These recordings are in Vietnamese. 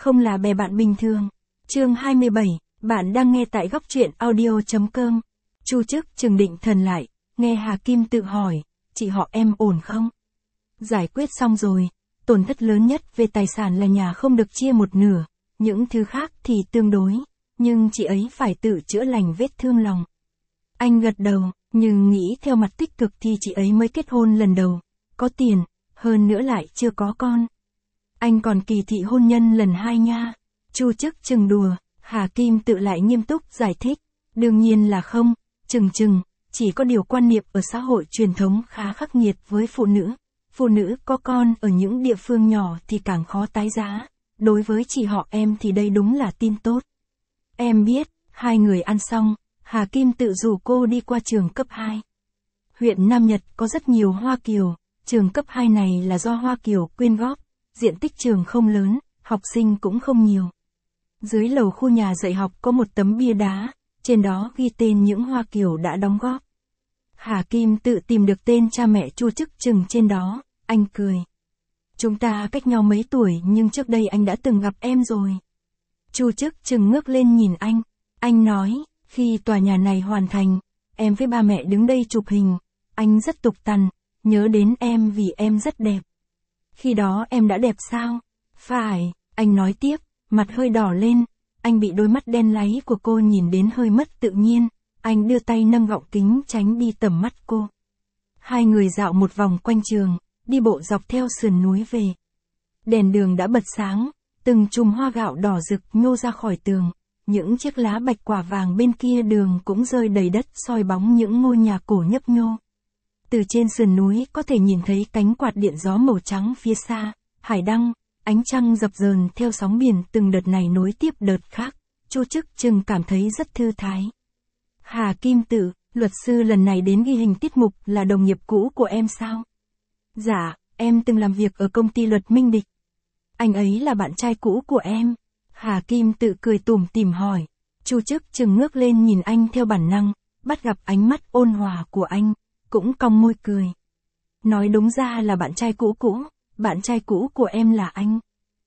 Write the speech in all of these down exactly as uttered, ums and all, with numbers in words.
không là bè bạn bình thường. Chương hai mươi bảy, bạn đang nghe tại góc truyện audio chấm com. Chu Chức chừng định thần lại, nghe Hà Kim tự hỏi, chị họ em ổn không? Giải quyết xong rồi, tổn thất lớn nhất về tài sản là nhà không được chia một nửa, những thứ khác thì tương đối, nhưng chị ấy phải tự chữa lành vết thương lòng. Anh gật đầu, nhưng nghĩ theo mặt tích cực thì chị ấy mới kết hôn lần đầu, có tiền, hơn nữa lại chưa có con. Anh còn kỳ thị hôn nhân lần hai nha. Chu Chức chừng đùa, Hà Kim tự lại nghiêm túc giải thích, đương nhiên là không, chừng chừng, chỉ có điều quan niệm ở xã hội truyền thống khá khắc nghiệt với phụ nữ. Phụ nữ có con ở những địa phương nhỏ thì càng khó tái giá, đối với chị họ em thì đây đúng là tin tốt. Em biết, hai người ăn xong, Hà Kim tự rủ cô đi qua trường cấp hai. Huyện Nam Nhật có rất nhiều Hoa Kiều, trường cấp hai này là do Hoa Kiều quyên góp, diện tích trường không lớn, học sinh cũng không nhiều. Dưới lầu khu nhà dạy học có một tấm bia đá, trên đó ghi tên những Hoa Kiều đã đóng góp. Hà Kim tự tìm được tên cha mẹ Chu Chức chừng trên đó, anh cười. Chúng ta cách nhau mấy tuổi nhưng trước đây anh đã từng gặp em rồi. Chu Chức chừng ngước lên nhìn anh, anh nói, khi tòa nhà này hoàn thành, em với ba mẹ đứng đây chụp hình, anh rất tục tằn, nhớ đến em vì em rất đẹp. Khi đó em đã đẹp sao? Phải, anh nói tiếp, mặt hơi đỏ lên, anh bị đôi mắt đen láy của cô nhìn đến hơi mất tự nhiên, anh đưa tay nâng gọng kính tránh đi tầm mắt cô. Hai người dạo một vòng quanh trường, đi bộ dọc theo sườn núi về. Đèn đường đã bật sáng, từng chùm hoa gạo đỏ rực nhô ra khỏi tường, những chiếc lá bạch quả vàng bên kia đường cũng rơi đầy đất soi bóng những ngôi nhà cổ nhấp nhô. Từ trên sườn núi có thể nhìn thấy cánh quạt điện gió màu trắng phía xa, hải đăng, ánh trăng dập dờn theo sóng biển từng đợt này nối tiếp đợt khác, Chu Chức chừng cảm thấy rất thư thái. Hà Kim tự, luật sư lần này đến ghi hình tiết mục là đồng nghiệp cũ của em sao? Dạ, em từng làm việc ở công ty luật Minh Địch. Anh ấy là bạn trai cũ của em. Hà Kim tự cười tủm tỉm hỏi. Chu Chức chừng ngước lên nhìn anh theo bản năng, bắt gặp ánh mắt ôn hòa của anh, cũng cong môi cười. Nói đúng ra là bạn trai cũ cũ, bạn trai cũ của em là anh.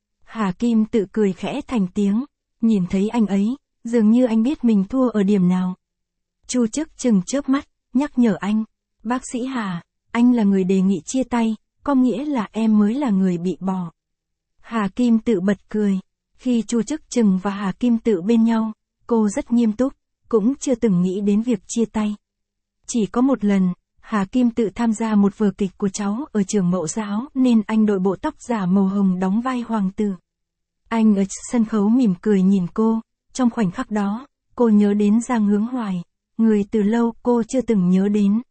Hà Kim tự cười khẽ thành tiếng, nhìn thấy anh ấy, dường như anh biết mình thua ở điểm nào. Chu Chức chừng chớp mắt, nhắc nhở anh, bác sĩ Hà, anh là người đề nghị chia tay, có nghĩa là em mới là người bị bỏ. Hà Kim tự bật cười, khi Chu Chức chừng và Hà Kim tự bên nhau, cô rất nghiêm túc, cũng chưa từng nghĩ đến việc chia tay. Chỉ có một lần, Hà Kim tự tham gia một vở kịch của cháu ở trường mẫu giáo nên anh đội bộ tóc giả màu hồng đóng vai hoàng tử. Anh ở sân khấu mỉm cười nhìn cô, trong khoảnh khắc đó, cô nhớ đến Giang Hướng Hoài, người từ lâu cô chưa từng nhớ đến.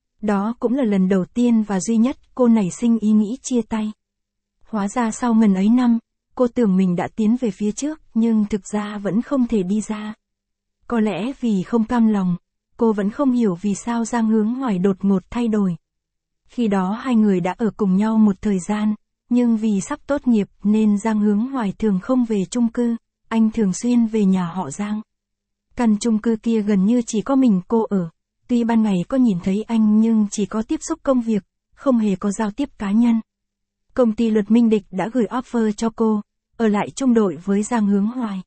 Đó cũng là lần đầu tiên và duy nhất cô nảy sinh ý nghĩ chia tay. Hóa ra sau ngần ấy năm, cô tưởng mình đã tiến về phía trước nhưng thực ra vẫn không thể đi ra. Có lẽ vì không cam lòng, cô vẫn không hiểu vì sao Giang Hướng Hoài đột ngột thay đổi. Khi đó hai người đã ở cùng nhau một thời gian, nhưng vì sắp tốt nghiệp nên Giang Hướng Hoài thường không về chung cư, anh thường xuyên về nhà họ Giang. Căn chung cư kia gần như chỉ có mình cô ở, tuy ban ngày có nhìn thấy anh nhưng chỉ có tiếp xúc công việc, không hề có giao tiếp cá nhân. Công ty luật Minh Địch đã gửi offer cho cô, ở lại chung đội với Giang Hướng Hoài.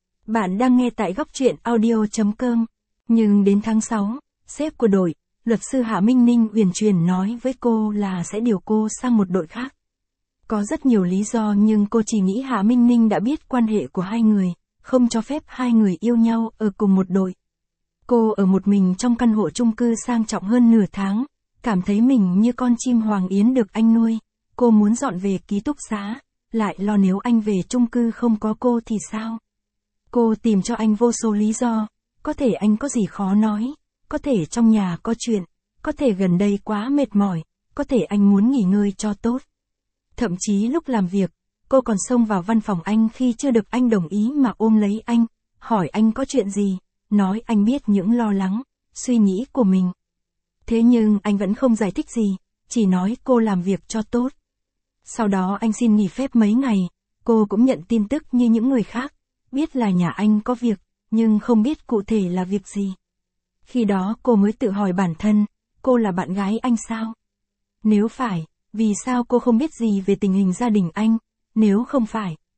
Bạn đang nghe tại góc truyện audio chấm com. Nhưng đến tháng sáu, sếp của đội, luật sư Hạ Minh Ninh uyển chuyển nói với cô là sẽ điều cô sang một đội khác. Có rất nhiều lý do nhưng cô chỉ nghĩ Hạ Minh Ninh đã biết quan hệ của hai người, không cho phép hai người yêu nhau ở cùng một đội. Cô ở một mình trong căn hộ chung cư sang trọng hơn nửa tháng, cảm thấy mình như con chim hoàng yến được anh nuôi. Cô muốn dọn về ký túc xá, lại lo nếu anh về chung cư không có cô thì sao? Cô tìm cho anh vô số lý do, có thể anh có gì khó nói, có thể trong nhà có chuyện, có thể gần đây quá mệt mỏi, có thể anh muốn nghỉ ngơi cho tốt. Thậm chí lúc làm việc, cô còn xông vào văn phòng anh khi chưa được anh đồng ý mà ôm lấy anh, hỏi anh có chuyện gì, nói anh biết những lo lắng, suy nghĩ của mình. Thế nhưng anh vẫn không giải thích gì, chỉ nói cô làm việc cho tốt. Sau đó anh xin nghỉ phép mấy ngày, cô cũng nhận tin tức như những người khác, biết là nhà anh có việc, nhưng không biết cụ thể là việc gì. Khi đó cô mới tự hỏi bản thân, cô là bạn gái anh sao? Nếu phải, vì sao cô không biết gì về tình hình gia đình anh? Nếu không phải,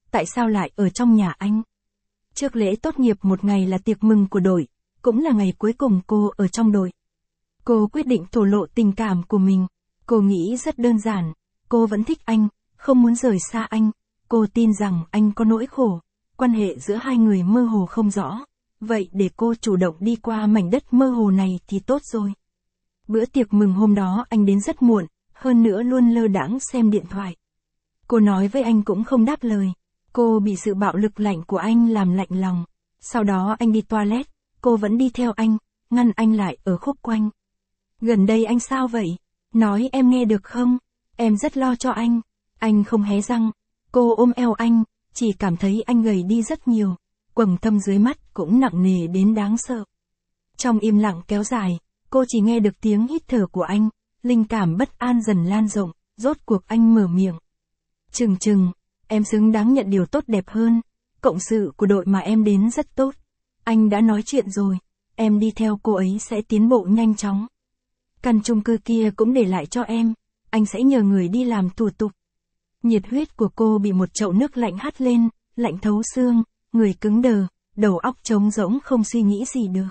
tại sao lại ở trong nhà anh? Trước lễ tốt nghiệp một ngày là tiệc mừng của đội, cũng là ngày cuối cùng cô ở trong đội. Cô quyết định thổ lộ tình cảm của mình. Cô nghĩ rất đơn giản, cô vẫn thích anh, không muốn rời xa anh. Cô tin rằng anh có nỗi khổ, quan hệ giữa hai người mơ hồ không rõ. Vậy để cô chủ động đi qua mảnh đất mơ hồ này thì tốt rồi. Bữa tiệc mừng hôm đó anh đến rất muộn, hơn nữa luôn lơ đãng xem điện thoại. Cô nói với anh cũng không đáp lời. Cô bị sự bạo lực lạnh của anh làm lạnh lòng. Sau đó anh đi toilet, cô vẫn đi theo anh, ngăn anh lại ở khúc quanh. Gần đây anh sao vậy? Nói em nghe được không? Em rất lo cho anh. Anh không hé răng. Cô ôm eo anh, chỉ cảm thấy anh gầy đi rất nhiều. Quầng thâm dưới mắt cũng nặng nề đến đáng sợ. Trong im lặng kéo dài, cô chỉ nghe được tiếng hít thở của anh, linh cảm bất an dần lan rộng, rốt cuộc anh mở miệng. Chừng chừng, em xứng đáng nhận điều tốt đẹp hơn, cộng sự của đội mà em đến rất tốt. Anh đã nói chuyện rồi, em đi theo cô ấy sẽ tiến bộ nhanh chóng. Căn chung cư kia cũng để lại cho em, anh sẽ nhờ người đi làm thủ tục. Nhiệt huyết của cô bị một chậu nước lạnh hắt lên, lạnh thấu xương, người cứng đờ, đầu óc trống rỗng không suy nghĩ gì được.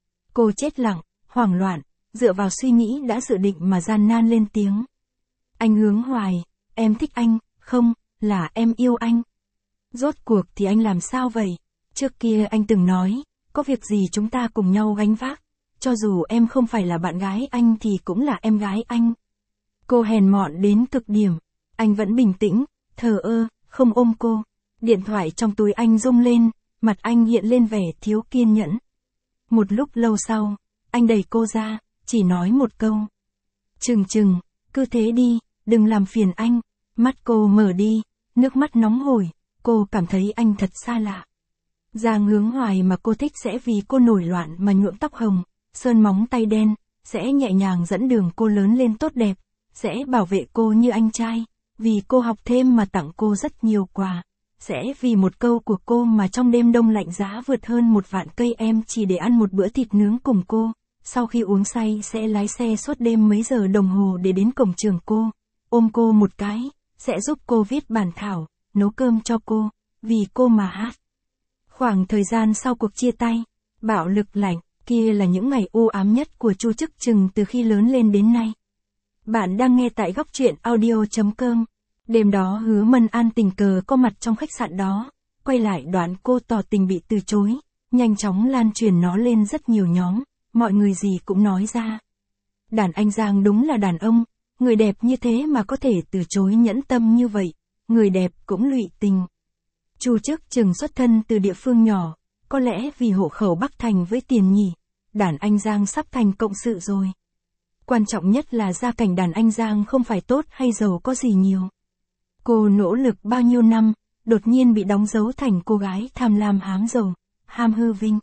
Cô chết lặng, hoảng loạn, dựa vào suy nghĩ đã dự định mà gian nan lên tiếng. Anh Hướng Hoài, em thích anh, không, là em yêu anh. Rốt cuộc thì anh làm sao vậy? Trước kia anh từng nói, có việc gì chúng ta cùng nhau gánh vác, cho dù em không phải là bạn gái anh thì cũng là em gái anh. Cô hèn mọn đến cực điểm, anh vẫn bình tĩnh, thờ ơ, không ôm cô. Điện thoại trong túi anh rung lên, mặt anh hiện lên vẻ thiếu kiên nhẫn. Một lúc lâu sau, anh đẩy cô ra, chỉ nói một câu. Chừng chừng, cứ thế đi, đừng làm phiền anh. Mắt cô mở đi, nước mắt nóng hổi, cô cảm thấy anh thật xa lạ. Giang Hướng Hoài mà cô thích sẽ vì cô nổi loạn mà nhuộm tóc hồng, sơn móng tay đen, sẽ nhẹ nhàng dẫn đường cô lớn lên tốt đẹp, sẽ bảo vệ cô như anh trai, vì cô học thêm mà tặng cô rất nhiều quà, sẽ vì một câu của cô mà trong đêm đông lạnh giá vượt hơn một vạn cây em chỉ để ăn một bữa thịt nướng cùng cô, sau khi uống say sẽ lái xe suốt đêm mấy giờ đồng hồ để đến cổng trường cô, ôm cô một cái, sẽ giúp cô viết bản thảo, nấu cơm cho cô, vì cô mà hát. Khoảng thời gian sau cuộc chia tay, bạo lực lạnh, kia là những ngày u ám nhất của Chu Chức Chừng từ khi lớn lên đến nay. Bạn đang nghe tại góc truyện audio chấm com. Đêm đó Hứa Mân An tình cờ có mặt trong khách sạn đó, quay lại đoạn cô tỏ tình bị từ chối, nhanh chóng lan truyền nó lên rất nhiều nhóm, mọi người gì cũng nói ra. Đàn anh Giang đúng là đàn ông, người đẹp như thế mà có thể từ chối nhẫn tâm như vậy, người đẹp cũng lụy tình. Chu Chức Chừng xuất thân từ địa phương nhỏ, có lẽ vì hộ khẩu Bắc Thành với tiền nhỉ, đàn anh Giang sắp thành cộng sự rồi. Quan trọng nhất là gia cảnh đàn anh Giang không phải tốt hay giàu có gì nhiều. Cô nỗ lực bao nhiêu năm, đột nhiên bị đóng dấu thành cô gái tham lam hám giàu, ham hư vinh.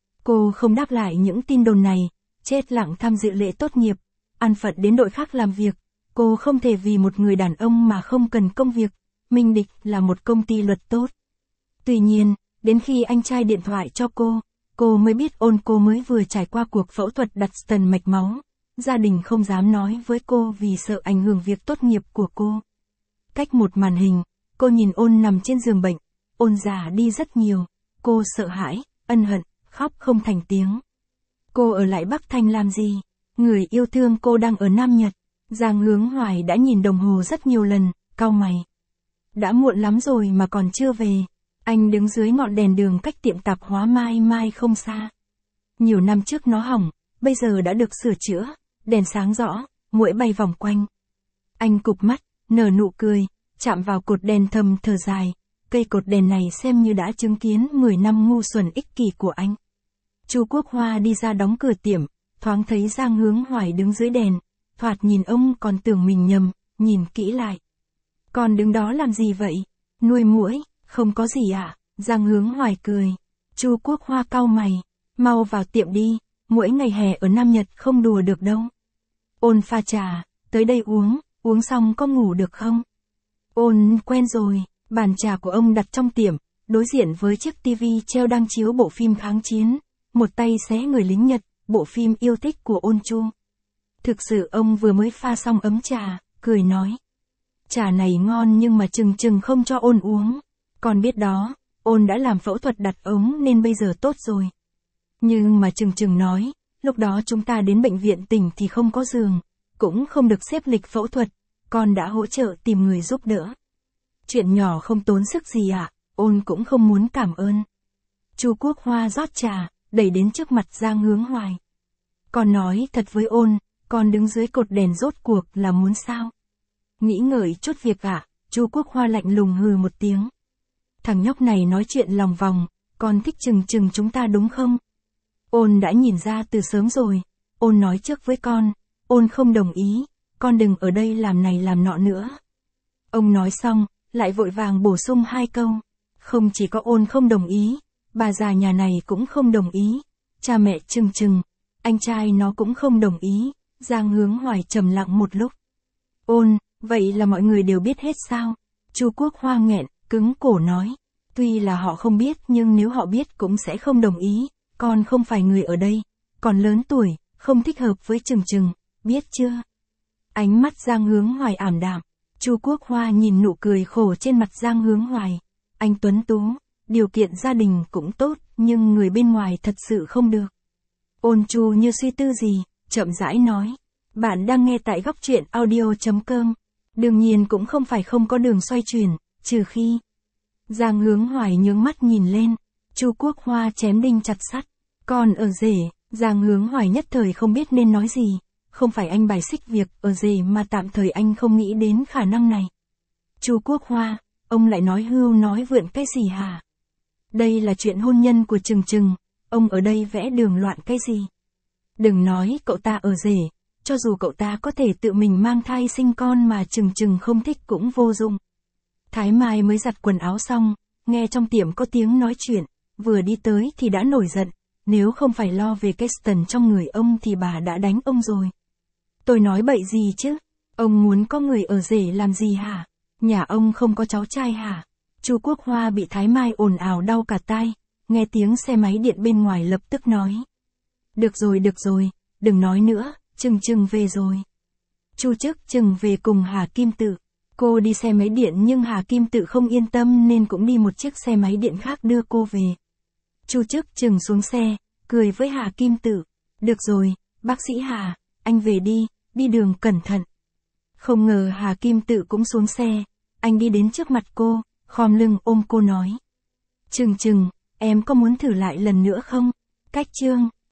Cô không đáp lại những tin đồn này, chết lặng tham dự lễ tốt nghiệp, an phận đến đội khác làm việc. Cô không thể vì một người đàn ông mà không cần công việc. Minh Địch là một công ty luật tốt. Tuy nhiên, đến khi anh trai điện thoại cho cô, cô mới biết ôn cô mới vừa trải qua cuộc phẫu thuật đặt stent mạch máu. Gia đình không dám nói với cô vì sợ ảnh hưởng việc tốt nghiệp của cô. Cách một màn hình, cô nhìn ôn nằm trên giường bệnh, ôn già đi rất nhiều. Cô sợ hãi, ân hận, khóc không thành tiếng. Cô ở lại Bắc Thành làm gì? Người yêu thương cô đang ở Nam Nhật. Giang Hướng Hoài đã nhìn đồng hồ rất nhiều lần, cau mày. Đã muộn lắm rồi mà còn chưa về. Anh đứng dưới ngọn đèn đường cách tiệm tạp hóa Mai Mai không xa. Nhiều năm trước nó hỏng, bây giờ đã được sửa chữa, đèn sáng rõ, muỗi bay vòng quanh. Anh cụp mắt, nở nụ cười, chạm vào cột đèn thầm thở dài. Cây cột đèn này xem như đã chứng kiến mười năm ngu xuẩn ích kỷ của anh. Chu Quốc Hoa đi ra đóng cửa tiệm, thoáng thấy Giang Hướng Hoài đứng dưới đèn, thoạt nhìn ông còn tưởng mình nhầm, nhìn kỹ lại. Còn đứng đó làm gì vậy? Nuôi muỗi, không có gì ạ, à? Giang Hướng Hoài cười. Chu Quốc Hoa cau mày, mau vào tiệm đi, muỗi ngày hè ở Nam Nhật không đùa được đâu. Ôn pha trà, tới đây uống, uống xong có ngủ được không? Ôn quen rồi, bàn trà của ông đặt trong tiệm, đối diện với chiếc tivi treo đang chiếu bộ phim kháng chiến, một tay xé người lính Nhật, bộ phim yêu thích của Ôn Chu. Thực sự ông vừa mới pha xong ấm trà, cười nói. Trà này ngon nhưng mà chừng chừng không cho Ôn uống. Con biết đó, Ôn đã làm phẫu thuật đặt ống nên bây giờ tốt rồi. Nhưng mà Trừng Trừng nói, lúc đó chúng ta đến bệnh viện tỉnh thì không có giường, cũng không được xếp lịch phẫu thuật, con đã hỗ trợ tìm người giúp đỡ. Chuyện nhỏ không tốn sức gì ạ, à? Ôn cũng không muốn cảm ơn. Chu Quốc Hoa rót trà, đẩy đến trước mặt Giang Hướng Hoài. Con nói thật với Ôn, con đứng dưới cột đèn rốt cuộc là muốn sao? Nghĩ ngợi chút việc ạ, à? Chu Quốc Hoa lạnh lùng hừ một tiếng. Thằng nhóc này nói chuyện lòng vòng, con thích Trừng Trừng chúng ta đúng không? Ôn đã nhìn ra từ sớm rồi, Ôn nói trước với con, Ôn không đồng ý, con đừng ở đây làm này làm nọ nữa. Ông nói xong, lại vội vàng bổ sung hai câu, không chỉ có Ôn không đồng ý, bà già nhà này cũng không đồng ý, cha mẹ Trừng Trừng, anh trai nó cũng không đồng ý. Giang Hướng Hoài trầm lặng một lúc. Ôn, vậy là mọi người đều biết hết sao? Chu Quốc Hoa nghẹn, cứng cổ nói, tuy là họ không biết nhưng nếu họ biết cũng sẽ không đồng ý, con không phải người ở đây, còn lớn tuổi, không thích hợp với Trừng Trừng, biết chưa? Ánh mắt Giang Hướng Hoài ảm đạm, Chu Quốc Hoa nhìn nụ cười khổ trên mặt Giang Hướng Hoài, anh tuấn tú, điều kiện gia đình cũng tốt, nhưng người bên ngoài thật sự không được. Ôn Chu như suy tư gì, chậm rãi nói, bạn đang nghe tại góc truyện audio chấm com, đương nhiên cũng không phải không có đường xoay chuyển, trừ khi. Giang Hướng Hoài nhướng mắt nhìn lên, Chu Quốc Hoa chém đinh chặt sắt, còn ở rể, Giang Hướng Hoài nhất thời không biết nên nói gì, không phải anh bài xích việc ở rể mà tạm thời anh không nghĩ đến khả năng này. Chu Quốc Hoa, ông lại nói hưu nói vượn cái gì hả? Đây là chuyện hôn nhân của Trừng Trừng, ông ở đây vẽ đường loạn cái gì? Đừng nói cậu ta ở rể, cho dù cậu ta có thể tự mình mang thai sinh con mà Trừng Trừng không thích cũng vô dụng. Thái Mai mới giặt quần áo xong, nghe trong tiệm có tiếng nói chuyện, vừa đi tới thì đã nổi giận, nếu không phải lo về cái Ston trong người ông thì bà đã đánh ông rồi. Tôi nói bậy gì chứ? Ông muốn có người ở rể làm gì hả? Nhà ông không có cháu trai hả? Chu Quốc Hoa bị Thái Mai ồn ào đau cả tai, nghe tiếng xe máy điện bên ngoài lập tức nói. Được rồi được rồi, đừng nói nữa, Trừng Trừng về rồi. Chu Chức Trừng về cùng Hà Kim Tự. Cô đi xe máy điện nhưng Hà Kim Tự không yên tâm nên cũng đi một chiếc xe máy điện khác đưa cô về. Chu Chức Trừng xuống xe, cười với Hà Kim Tự. Được rồi, bác sĩ Hà, anh về đi, đi đường cẩn thận. Không ngờ Hà Kim Tự cũng xuống xe, anh đi đến trước mặt cô, khom lưng ôm cô nói. Trừng Trừng, em có muốn thử lại lần nữa không? Cách chương.